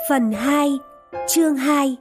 Phần 2, chương 2.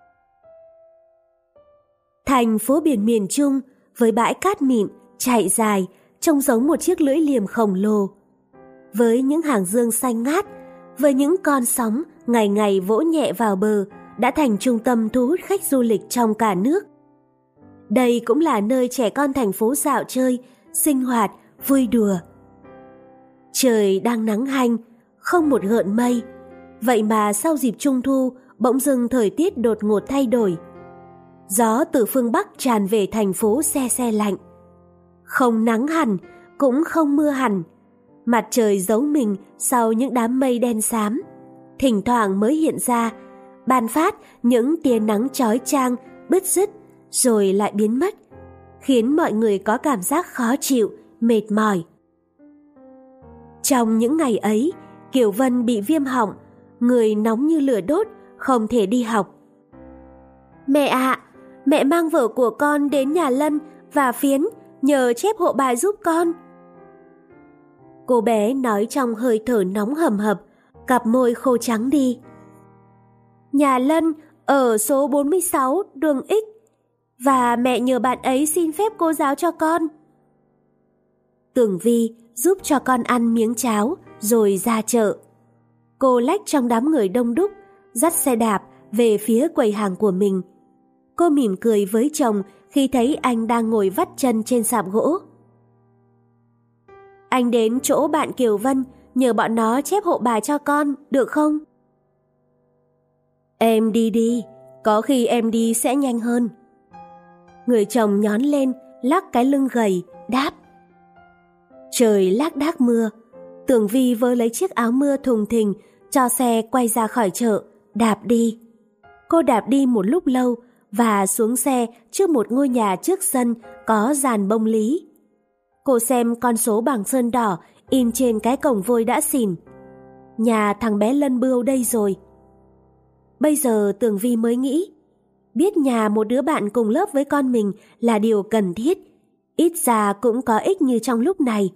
Thành phố biển miền Trung với bãi cát mịn chạy dài trông giống một chiếc lưỡi liềm khổng lồ. Với những hàng dương xanh ngát, với những con sóng ngày ngày vỗ nhẹ vào bờ đã thành trung tâm thu hút khách du lịch trong cả nước. Đây cũng là nơi trẻ con thành phố dạo chơi, sinh hoạt, vui đùa. Trời đang nắng hanh, không một gợn mây. Vậy mà sau dịp Trung thu, bỗng dưng thời tiết đột ngột thay đổi. Gió từ phương Bắc tràn về thành phố se se lạnh. Không nắng hẳn, cũng không mưa hẳn. Mặt trời giấu mình sau những đám mây đen xám. Thỉnh thoảng mới hiện ra, ban phát những tia nắng chói chang, bứt rứt, rồi lại biến mất, khiến mọi người có cảm giác khó chịu, mệt mỏi. Trong những ngày ấy, Kiều Vân bị viêm họng, người nóng như lửa đốt, không thể đi học. Mẹ ạ, mẹ mang vở của con đến nhà Lân và Phiến nhờ chép hộ bài giúp con. Cô bé nói trong hơi thở nóng hầm hập, cặp môi khô trắng đi. Nhà Lân ở số 46 đường X, và mẹ nhờ bạn ấy xin phép cô giáo cho con. Tưởng Vi giúp cho con ăn miếng cháo rồi ra chợ. Cô lách trong đám người đông đúc, dắt xe đạp về phía quầy hàng của mình. Cô mỉm cười với chồng khi thấy anh đang ngồi vắt chân trên sạp gỗ. Anh đến chỗ bạn Kiều Vân nhờ bọn nó chép hộ bài cho con, được không? Em đi đi, có khi em đi sẽ nhanh hơn. Người chồng nhón lên, lắc cái lưng gầy, đáp. Trời lác đác mưa. Tưởng Vi vớ lấy chiếc áo mưa thùng thình, cho xe quay ra khỏi chợ, đạp đi. Cô đạp đi một lúc lâu và xuống xe trước một ngôi nhà trước sân có dàn bông lý. Cô xem con số bảng sơn đỏ in trên cái cổng vôi đã xỉn. Nhà thằng bé Lân Bươu đây rồi. Bây giờ Tưởng Vi mới nghĩ, biết nhà một đứa bạn cùng lớp với con mình là điều cần thiết, ít ra cũng có ích như trong lúc này.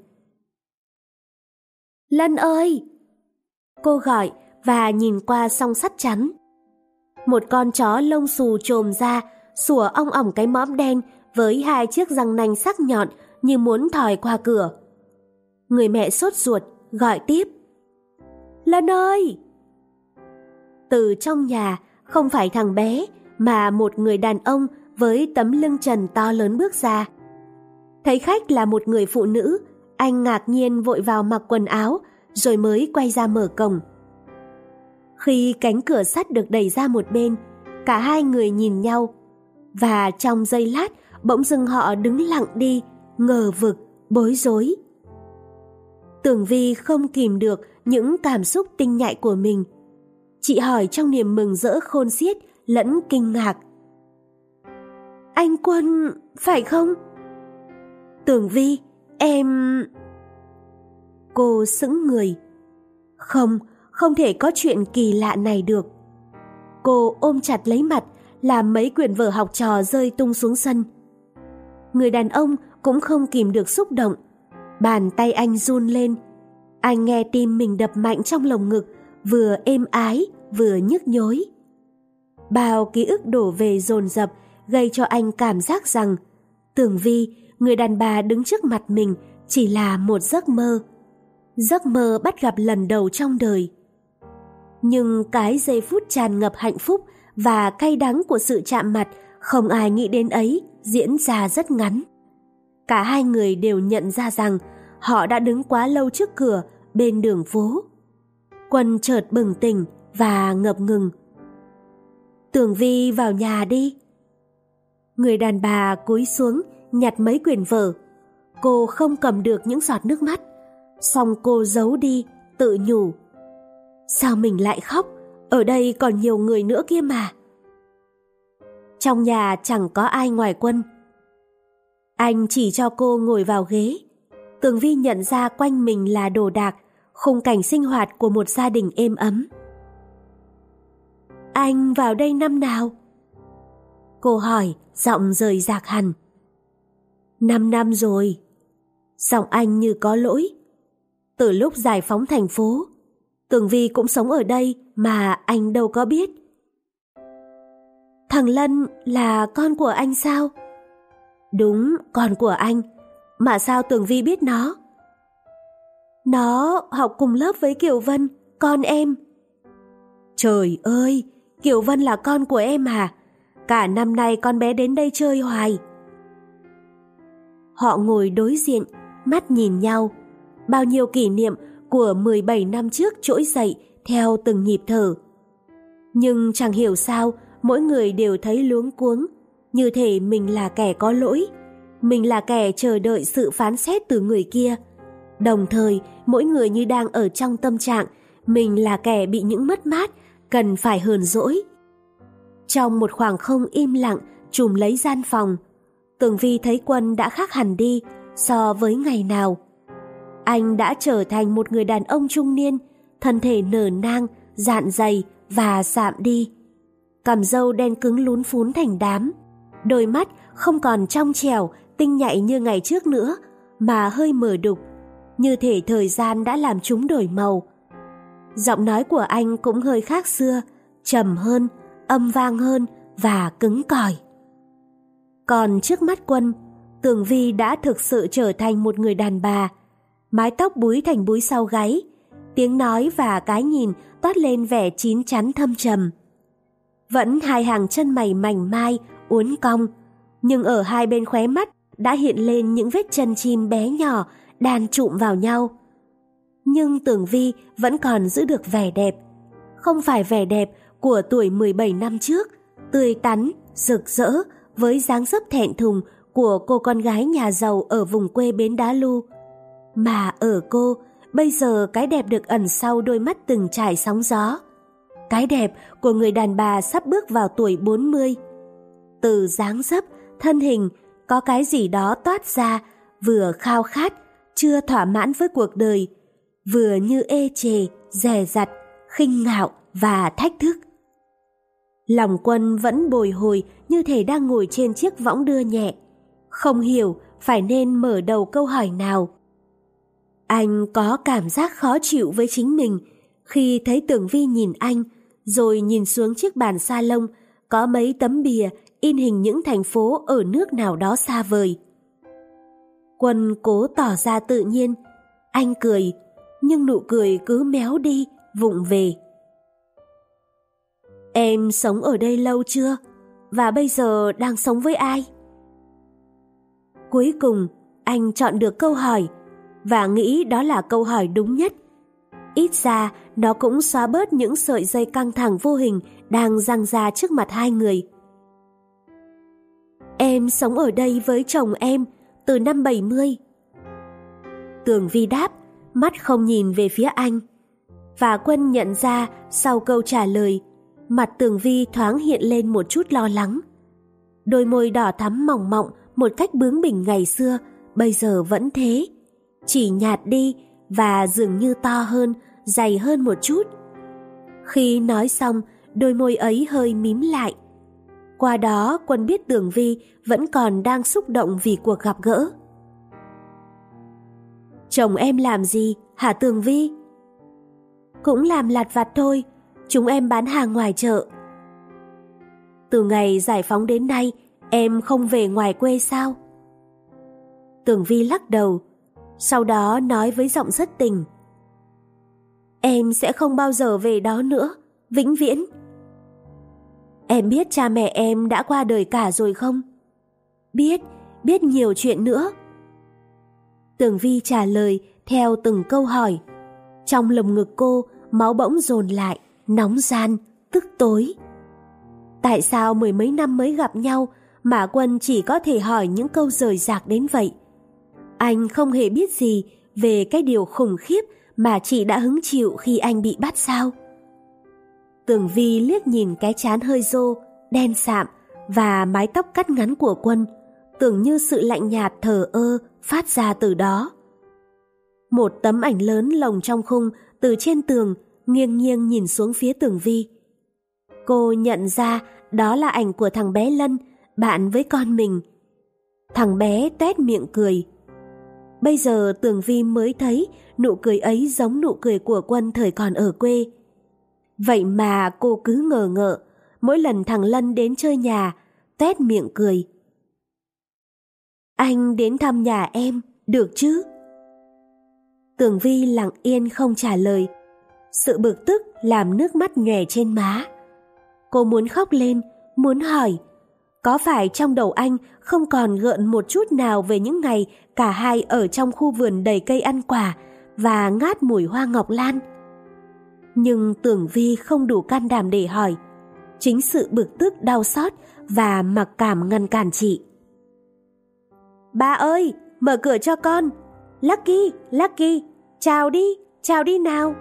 Lân ơi! Cô gọi và nhìn qua song sắt chắn. Một con chó lông xù chồm ra, sủa ong ỏng cái mõm đen với hai chiếc răng nanh sắc nhọn như muốn thòi qua cửa. Người mẹ sốt ruột gọi tiếp. Lân ơi! Từ trong nhà không phải thằng bé mà một người đàn ông với tấm lưng trần to lớn bước ra. Thấy khách là một người phụ nữ, anh ngạc nhiên vội vào mặc quần áo rồi mới quay ra mở cổng. Khi cánh cửa sắt được đẩy ra một bên, cả hai người nhìn nhau và trong giây lát bỗng dưng họ đứng lặng đi, ngờ vực, bối rối. Tưởng Vi không kìm được những cảm xúc tinh nhạy của mình. Chị hỏi trong niềm mừng rỡ khôn xiết lẫn kinh ngạc. Anh Quân, phải không? Tưởng Vi, em... Cô sững người. Không thể có chuyện kỳ lạ này được. Cô ôm chặt lấy mặt, làm mấy quyển vở học trò rơi tung xuống sân. Người đàn ông cũng không kìm được xúc động. Bàn tay anh run lên. Anh nghe tim mình đập mạnh trong lồng ngực, vừa êm ái, vừa nhức nhối. Bao ký ức đổ về dồn dập, gây cho anh cảm giác rằng Tưởng Vi, người đàn bà đứng trước mặt mình, chỉ là một giấc mơ. Giấc mơ bắt gặp lần đầu trong đời. Nhưng cái giây phút tràn ngập hạnh phúc và cay đắng của sự chạm mặt không ai nghĩ đến ấy diễn ra rất ngắn. Cả hai người đều nhận ra rằng họ đã đứng quá lâu trước cửa bên đường phố. Quân chợt bừng tỉnh và ngập ngừng. Tưởng Vi vào nhà đi. Người đàn bà cúi xuống nhặt mấy quyển vở. Cô không cầm được những giọt nước mắt, xong cô giấu đi, tự nhủ. Sao mình lại khóc? Ở đây còn nhiều người nữa kia mà. Trong nhà chẳng có ai ngoài Quân. Anh chỉ cho cô ngồi vào ghế. Tưởng Vi nhận ra quanh mình là đồ đạc, khung cảnh sinh hoạt của một gia đình êm ấm. Anh vào đây năm nào? Cô hỏi, giọng rời rạc hẳn. 5 năm rồi. Giọng anh như có lỗi. Từ lúc giải phóng thành phố, Tưởng Vi cũng sống ở đây mà anh đâu có biết. Thằng Lân là con của anh sao? Đúng, con của anh. Mà sao Tường Vi biết nó? Nó học cùng lớp với Kiều Vân, con em. Trời ơi, Kiều Vân là con của em à? Cả năm nay con bé đến đây chơi hoài. Họ ngồi đối diện, mắt nhìn nhau. Bao nhiêu kỷ niệm của 17 năm trước trỗi dậy theo từng nhịp thở. Nhưng chẳng hiểu sao, mỗi người đều thấy luống cuống, như thể mình là kẻ có lỗi, mình là kẻ chờ đợi sự phán xét từ người kia. Đồng thời, mỗi người như đang ở trong tâm trạng mình là kẻ bị những mất mát, cần phải hờn dỗi. Trong một khoảng không im lặng trùm lấy gian phòng, Tường Vi thấy Quân đã khác hẳn đi so với ngày nào. Anh đã trở thành một người đàn ông trung niên, thân thể nở nang, dạn dày và sạm đi. Cằm râu đen cứng lún phún thành đám, đôi mắt không còn trong trẻo, tinh nhạy như ngày trước nữa, mà hơi mờ đục, như thể thời gian đã làm chúng đổi màu. Giọng nói của anh cũng hơi khác xưa, trầm hơn, âm vang hơn và cứng cỏi. Còn trước mắt Quân, Tường Vi đã thực sự trở thành một người đàn bà. Mái tóc búi thành búi sau gáy, tiếng nói và cái nhìn toát lên vẻ chín chắn thâm trầm. Vẫn hai hàng chân mày mảnh mai, uốn cong, nhưng ở hai bên khóe mắt đã hiện lên những vết chân chim bé nhỏ đan trụm vào nhau. Nhưng Tường Vi vẫn còn giữ được vẻ đẹp. Không phải vẻ đẹp của tuổi 17 năm trước, tươi tắn, rực rỡ với dáng dấp thẹn thùng của cô con gái nhà giàu ở vùng quê Bến Đá Lu. Mà ở cô, bây giờ cái đẹp được ẩn sau đôi mắt từng trải sóng gió. Cái đẹp của người đàn bà sắp bước vào tuổi 40. Từ dáng dấp, thân hình, có cái gì đó toát ra, vừa khao khát, chưa thỏa mãn với cuộc đời, vừa như ê chề, dè dặt, khinh ngạo và thách thức. Lòng Quân vẫn bồi hồi như thể đang ngồi trên chiếc võng đưa nhẹ, không hiểu phải nên mở đầu câu hỏi nào. Anh có cảm giác khó chịu với chính mình khi thấy Tường Vi nhìn anh, rồi nhìn xuống chiếc bàn salon có mấy tấm bìa in hình những thành phố ở nước nào đó xa vời. Quân cố tỏ ra tự nhiên. Anh cười, nhưng nụ cười cứ méo đi, vụng về. Em sống ở đây lâu chưa? Và bây giờ đang sống với ai? Cuối cùng, anh chọn được câu hỏi, và nghĩ đó là câu hỏi đúng nhất. Ít ra, nó cũng xóa bớt những sợi dây căng thẳng vô hình đang giăng ra trước mặt hai người. Em sống ở đây với chồng em từ năm 70. Tường Vi đáp, mắt không nhìn về phía anh. Và Quân nhận ra sau câu trả lời, mặt Tường Vi thoáng hiện lên một chút lo lắng. Đôi môi đỏ thắm mỏng mọng một cách bướng bỉnh ngày xưa, bây giờ vẫn thế, chỉ nhạt đi và dường như to hơn, dày hơn một chút. Khi nói xong, đôi môi ấy hơi mím lại. Qua đó, Quân biết Tường Vi vẫn còn đang xúc động vì cuộc gặp gỡ. Chồng em làm gì hả Tường Vi? Cũng làm lặt vặt thôi, chúng em bán hàng ngoài chợ. Từ ngày giải phóng đến nay, em không về ngoài quê sao? Tường Vi lắc đầu, sau đó nói với giọng rất tình. Em sẽ không bao giờ về đó nữa, vĩnh viễn. Em biết cha mẹ em đã qua đời cả rồi không? Biết nhiều chuyện nữa. Tường Vi trả lời theo từng câu hỏi. Trong lồng ngực cô, máu bỗng dồn lại, nóng ran, tức tối. Tại sao mười mấy năm mới gặp nhau mà Quân chỉ có thể hỏi những câu rời rạc đến vậy? Anh không hề biết gì về cái điều khủng khiếp mà chị đã hứng chịu khi anh bị bắt sao? Tường Vi liếc nhìn cái trán hơi rô, đen sạm và mái tóc cắt ngắn của Quân, tưởng như sự lạnh nhạt thờ ơ phát ra từ đó. Một tấm ảnh lớn lồng trong khung từ trên tường nghiêng nghiêng nhìn xuống phía Tường Vi. Cô nhận ra đó là ảnh của thằng bé Lân, bạn với con mình. Thằng bé tuét miệng cười. Bây giờ Tường Vi mới thấy nụ cười ấy giống nụ cười của Quân thời còn ở quê. Vậy mà cô cứ ngờ ngợ, mỗi lần thằng Lân đến chơi nhà, tuét miệng cười. Anh đến thăm nhà em, được chứ? Tường Vi lặng yên không trả lời. Sự bực tức làm nước mắt nhòe trên má. Cô muốn khóc lên, muốn hỏi, có phải trong đầu anh không còn gợn một chút nào về những ngày cả hai ở trong khu vườn đầy cây ăn quả và ngát mùi hoa ngọc lan? Nhưng Tường Vi không đủ can đảm để hỏi. Chính sự bực tức đau xót và mặc cảm ngăn cản chị. Ba ơi, mở cửa cho con. Lucky, Lucky, chào đi nào.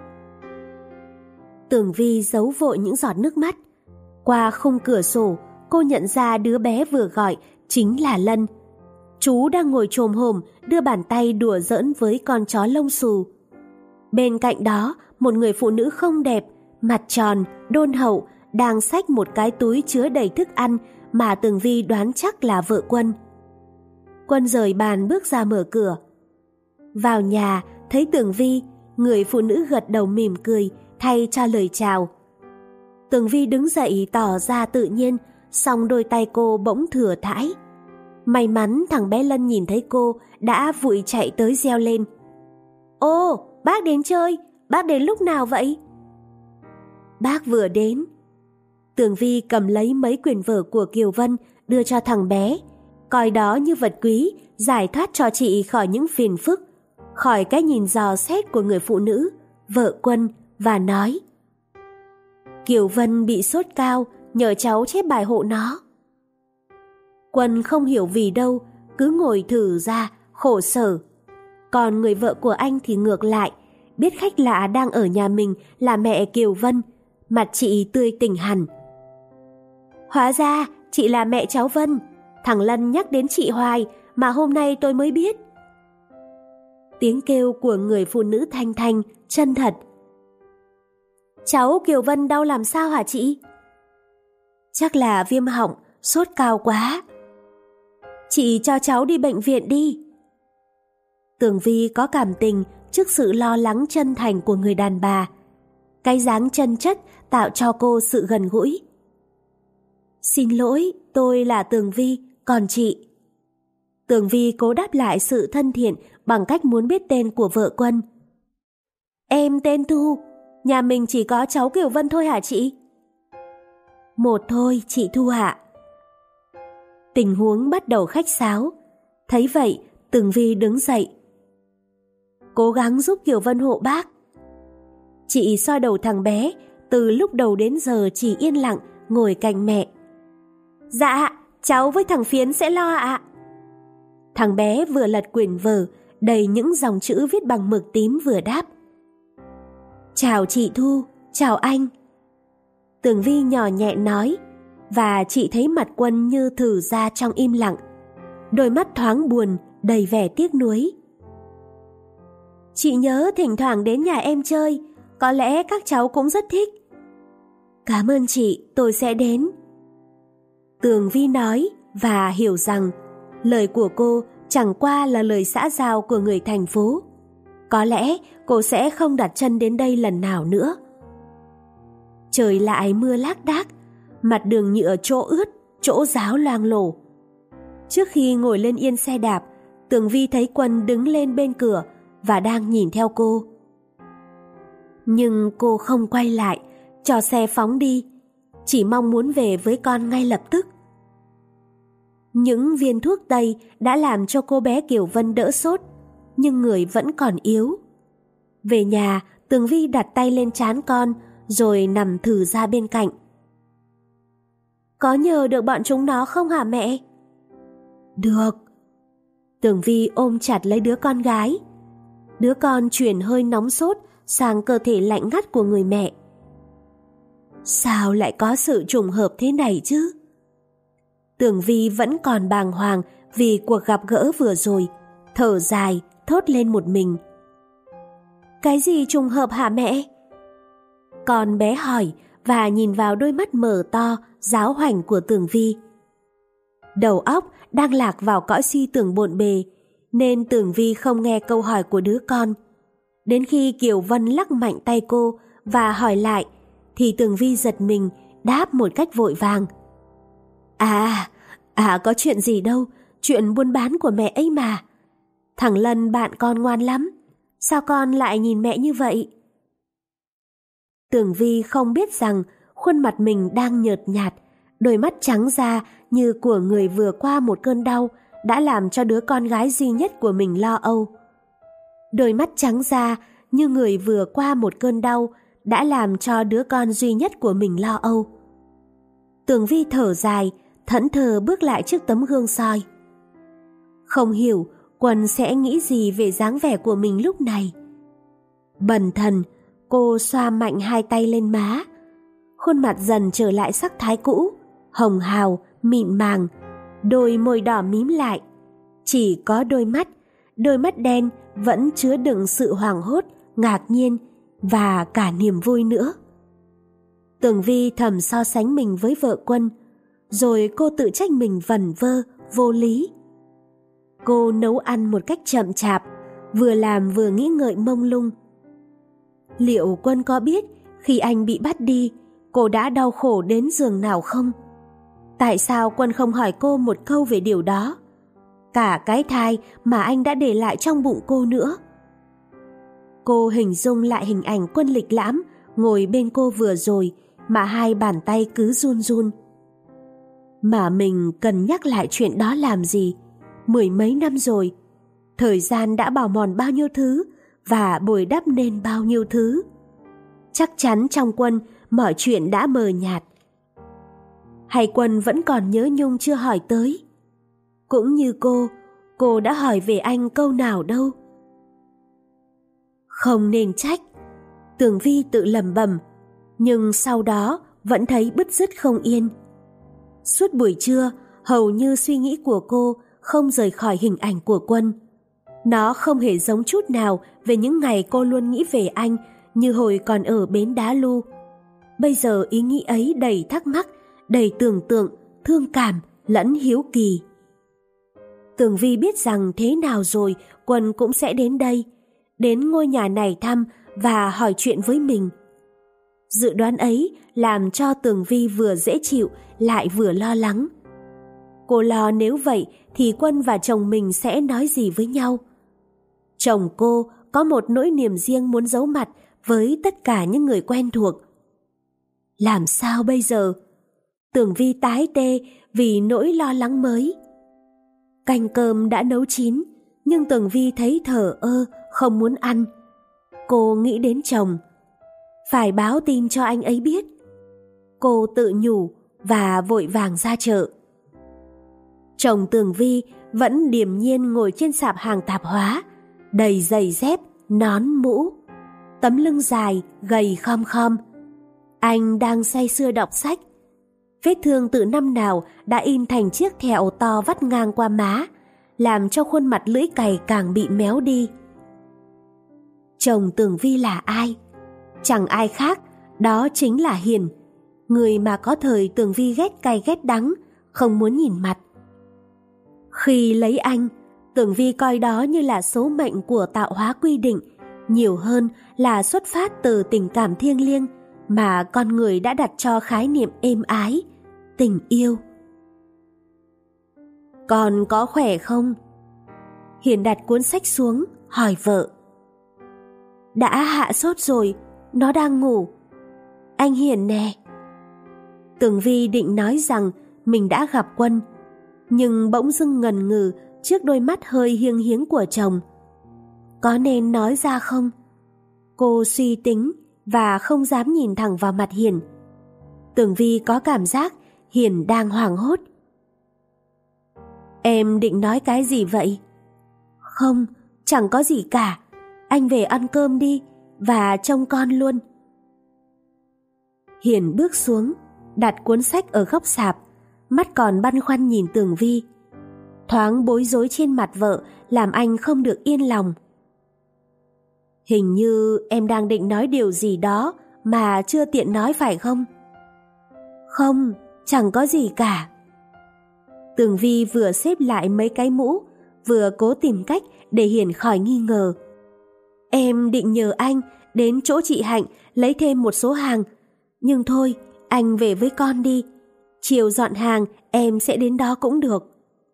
Tường Vi giấu vội những giọt nước mắt. Qua khung cửa sổ, cô nhận ra đứa bé vừa gọi chính là Lân. Chú đang ngồi chồm hổm đưa bàn tay đùa giỡn với con chó lông xù. Bên cạnh đó, một người phụ nữ không đẹp, mặt tròn, đôn hậu, đang xách một cái túi chứa đầy thức ăn mà Tường Vi đoán chắc là vợ Quân. Quân rời bàn bước ra mở cửa. Vào nhà, thấy Tường Vi, người phụ nữ gật đầu mỉm cười thay cho lời chào. Tường Vi đứng dậy tỏ ra tự nhiên, song đôi tay cô bỗng thừa thãi. May mắn thằng bé Lân nhìn thấy cô đã vội chạy tới reo lên. Ô, bác đến chơi, bác đến lúc nào vậy? Bác vừa đến. Tường Vi cầm lấy mấy quyển vở của Kiều Vân đưa cho thằng bé, coi đó như vật quý, giải thoát cho chị khỏi những phiền phức, khỏi cái nhìn dò xét của người phụ nữ, vợ Quân, và nói: Kiều Vân bị sốt cao, nhờ cháu chép bài hộ nó. Quân không hiểu vì đâu, cứ ngồi thử ra, khổ sở. Còn người vợ của anh thì ngược lại, biết khách lạ đang ở nhà mình là mẹ Kiều Vân, mặt chị tươi tỉnh hẳn. Hóa ra chị là mẹ cháu Vân, thằng Lân nhắc đến chị hoài mà hôm nay tôi mới biết. Tiếng kêu của người phụ nữ thanh thanh, chân thật. Cháu Kiều Vân đau làm sao hả chị? Chắc là viêm họng, sốt cao quá. Chị cho cháu đi bệnh viện đi. Tường Vi có cảm tình trước sự lo lắng chân thành của người đàn bà. Cái dáng chân chất tạo cho cô sự gần gũi. Xin lỗi, tôi là Tường Vi, còn chị? Tường Vi cố đáp lại sự thân thiện bằng cách muốn biết tên của vợ Quân. Em tên Thu, nhà mình chỉ có cháu Kiều Vân thôi hả chị? Một thôi, chị Thu ạ. Tình huống bắt đầu khách sáo. Thấy vậy, Tường Vi đứng dậy. Cố gắng giúp Kiều Vân hộ bác. Chị xoa đầu thằng bé, từ lúc đầu đến giờ chỉ yên lặng ngồi cạnh mẹ. Dạ, cháu với thằng Phiến sẽ lo ạ. Thằng bé vừa lật quyển vở đầy những dòng chữ viết bằng mực tím vừa đáp. Chào chị Thu, chào anh. Tường Vi nhỏ nhẹ nói, và chị thấy mặt Quân như thử ra trong im lặng. Đôi mắt thoáng buồn, đầy vẻ tiếc nuối. Chị nhớ thỉnh thoảng đến nhà em chơi, có lẽ các cháu cũng rất thích. Cảm ơn chị, tôi sẽ đến. Tường Vi nói và hiểu rằng lời của cô chẳng qua là lời xã giao của người thành phố. Có lẽ cô sẽ không đặt chân đến đây lần nào nữa. Trời lại mưa lác đác, mặt đường nhựa chỗ ướt, chỗ ráo loang lổ. Trước khi ngồi lên yên xe đạp, Tường Vi thấy Quân đứng lên bên cửa và đang nhìn theo cô. Nhưng cô không quay lại, cho xe phóng đi, chỉ mong muốn về với con ngay lập tức. Những viên thuốc tây đã làm cho cô bé Kiều Vân đỡ sốt, nhưng người vẫn còn yếu. Về nhà, Tường Vi đặt tay lên trán con, rồi nằm thử ra bên cạnh. Có nhờ được bọn chúng nó không hả mẹ? Được. Tường Vi ôm chặt lấy đứa con gái. Đứa con chuyển hơi nóng sốt sang cơ thể lạnh ngắt của người mẹ. Sao lại có sự trùng hợp thế này chứ? Tường Vi vẫn còn bàng hoàng vì cuộc gặp gỡ vừa rồi, thở dài, thốt lên một mình. Cái gì trùng hợp hả mẹ? Con bé hỏi và nhìn vào đôi mắt mở to, giáo hoành của Tường Vi. Đầu óc đang lạc vào cõi suy tưởng bộn bề, nên Tường Vi không nghe câu hỏi của đứa con. Đến khi Kiều Vân lắc mạnh tay cô và hỏi lại, thì Tường Vi giật mình, đáp một cách vội vàng. Có chuyện gì đâu, chuyện buôn bán của mẹ ấy mà. Thằng Lân bạn con ngoan lắm, sao con lại nhìn mẹ như vậy? Tường Vi không biết rằng khuôn mặt mình đang nhợt nhạt, đôi mắt trắng ra như của người vừa qua một cơn đau đã làm cho đứa con gái duy nhất của mình lo âu. Đôi mắt trắng ra như người vừa qua một cơn đau đã làm cho đứa con duy nhất của mình lo âu. Tường Vi thở dài, thẫn thờ bước lại trước tấm gương soi. Không hiểu Quân sẽ nghĩ gì về dáng vẻ của mình lúc này. Bần thần, cô xoa mạnh hai tay lên má. Khuôn mặt dần trở lại sắc thái cũ, hồng hào, mịn màng, đôi môi đỏ mím lại. Chỉ có đôi mắt đen vẫn chứa đựng sự hoảng hốt, ngạc nhiên và cả niềm vui nữa. Tường Vi thầm so sánh mình với vợ Quân, rồi cô tự trách mình vẩn vơ, vô lý. Cô nấu ăn một cách chậm chạp, vừa làm vừa nghĩ ngợi mông lung. Liệu Quân có biết khi anh bị bắt đi, cô đã đau khổ đến giường nào không? Tại sao Quân không hỏi cô một câu về điều đó? Cả cái thai mà anh đã để lại trong bụng cô nữa. Cô hình dung lại hình ảnh Quân lịch lãm ngồi bên cô vừa rồi mà hai bàn tay cứ run run. Mà mình cần nhắc lại chuyện đó làm gì? 10 mấy năm rồi, thời gian đã bào mòn bao nhiêu thứ và bồi đắp nên bao nhiêu thứ. Chắc chắn trong Quân mọi chuyện đã mờ nhạt. Hay Quân vẫn còn nhớ nhung chưa hỏi tới? Cũng như cô đã hỏi về anh câu nào đâu. Không nên trách, Tường Vi tự lẩm bẩm, nhưng sau đó vẫn thấy bứt rứt không yên. Suốt buổi trưa, hầu như suy nghĩ của cô không rời khỏi hình ảnh của Quân. Nó không hề giống chút nào về những ngày cô luôn nghĩ về anh như hồi còn ở bến Đá Lu. Bây giờ ý nghĩ ấy đầy thắc mắc, đầy tưởng tượng, thương cảm lẫn hiếu kỳ. Tường Vi biết rằng thế nào rồi Quân cũng sẽ đến đây, đến ngôi nhà này thăm và hỏi chuyện với mình. Dự đoán ấy làm cho Tường Vi vừa dễ chịu lại vừa lo lắng. Cô lo nếu vậy thì Quân và chồng mình sẽ nói gì với nhau. Chồng cô có một nỗi niềm riêng muốn giấu mặt với tất cả những người quen thuộc. Làm sao bây giờ? Tường Vi tái tê vì nỗi lo lắng mới. Canh cơm đã nấu chín, nhưng Tường Vi thấy thờ ơ, không muốn ăn. Cô nghĩ đến chồng. Phải báo tin cho anh ấy biết. Cô tự nhủ và vội vàng ra chợ. Chồng Tường Vi vẫn điềm nhiên ngồi trên sạp hàng tạp hóa, đầy giày dép, nón mũ, tấm lưng dài, gầy khom khom. Anh đang say sưa đọc sách. Vết thương từ năm nào đã in thành chiếc thẹo to vắt ngang qua má, làm cho khuôn mặt lưỡi cày càng bị méo đi. Chồng Tường Vi là ai? Chẳng ai khác, đó chính là Hiền, người mà có thời Tường Vi ghét cay ghét đắng, không muốn nhìn mặt. Khi lấy anh, Tường Vi coi đó như là số mệnh của tạo hóa quy định, nhiều hơn là xuất phát từ tình cảm thiêng liêng mà con người đã đặt cho khái niệm êm ái, tình yêu. Con có khỏe không? Hiền đặt cuốn sách xuống, hỏi vợ. Đã hạ sốt rồi, nó đang ngủ. Anh Hiền nè. Tường Vi định nói rằng mình đã gặp Quân, nhưng bỗng dưng ngần ngừ trước đôi mắt hơi hiêng hiếng của chồng. Có nên nói ra không? Cô suy tính và không dám nhìn thẳng vào mặt Hiền. Tường Vi có cảm giác Hiền đang hoảng hốt. Em định nói cái gì vậy? Không, chẳng có gì cả. Anh về ăn cơm đi và trông con luôn. Hiền bước xuống, đặt cuốn sách ở góc sạp, mắt còn băn khoăn nhìn Tường Vi. Thoáng bối rối trên mặt vợ làm anh không được yên lòng. Hình như em đang định nói điều gì đó mà chưa tiện nói phải không? Không, chẳng có gì cả. Tường Vi vừa xếp lại mấy cái mũ, vừa cố tìm cách để Hiền khỏi nghi ngờ. Em định nhờ anh đến chỗ chị Hạnh lấy thêm một số hàng. Nhưng thôi, anh về với con đi. Chiều dọn hàng em sẽ đến đó cũng được.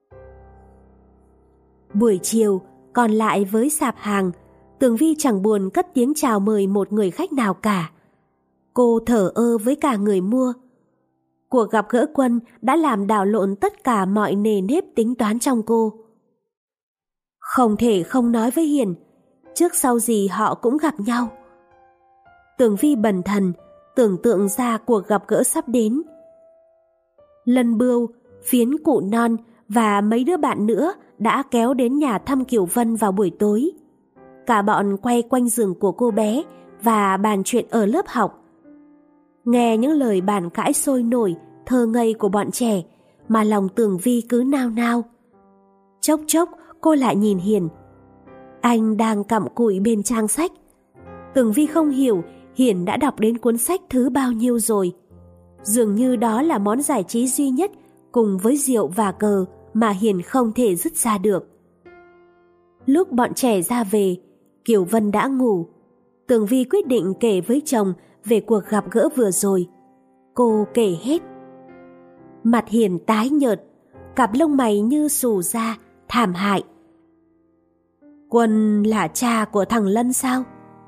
Buổi chiều, còn lại với sạp hàng, Tường Vi chẳng buồn cất tiếng chào mời một người khách nào cả. Cô thờ ơ với cả người mua. Cuộc gặp gỡ Quân đã làm đảo lộn tất cả mọi nề nếp tính toán trong cô. Không thể không nói với Hiền, trước sau gì họ cũng gặp nhau. Tường Vi bần thần, tưởng tượng ra cuộc gặp gỡ sắp đến. Lân Bưu, Phiến Cụ Non và mấy đứa bạn nữa đã kéo đến nhà thăm Kiều Vân vào buổi tối. Cả bọn quay quanh giường của cô bé và bàn chuyện ở lớp học. Nghe những lời bàn cãi sôi nổi, thơ ngây của bọn trẻ mà lòng Tường Vi cứ nao nao. Chốc chốc cô lại nhìn Hiền. Anh đang cặm cụi bên trang sách. Tường Vi không hiểu Hiền đã đọc đến cuốn sách thứ bao nhiêu rồi. Dường như đó là món giải trí duy nhất cùng với rượu và cờ mà Hiền không thể dứt ra được. Lúc bọn trẻ ra về, Kiều Vân đã ngủ. Tường Vi quyết định kể với chồng về cuộc gặp gỡ vừa rồi. Cô kể hết. Mặt Hiền tái nhợt, cặp lông mày như xù ra, thảm hại. Quân là cha của thằng Lân sao?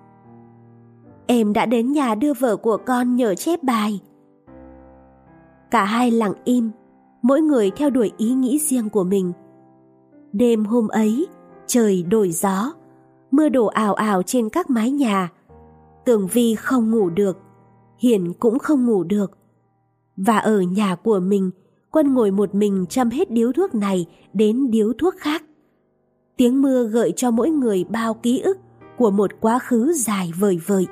Em đã đến nhà đưa vợ của con nhờ chép bài. Cả hai lặng im, mỗi người theo đuổi ý nghĩ riêng của mình. Đêm hôm ấy, trời đổi gió, mưa đổ ào ào trên các mái nhà. Tường Vi không ngủ được, Hiền cũng không ngủ được. Và ở nhà của mình, Quân ngồi một mình châm hết điếu thuốc này đến điếu thuốc khác. Tiếng mưa gợi cho mỗi người bao ký ức của một quá khứ dài vời vợi.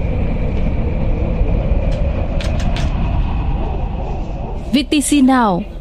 VTC Now,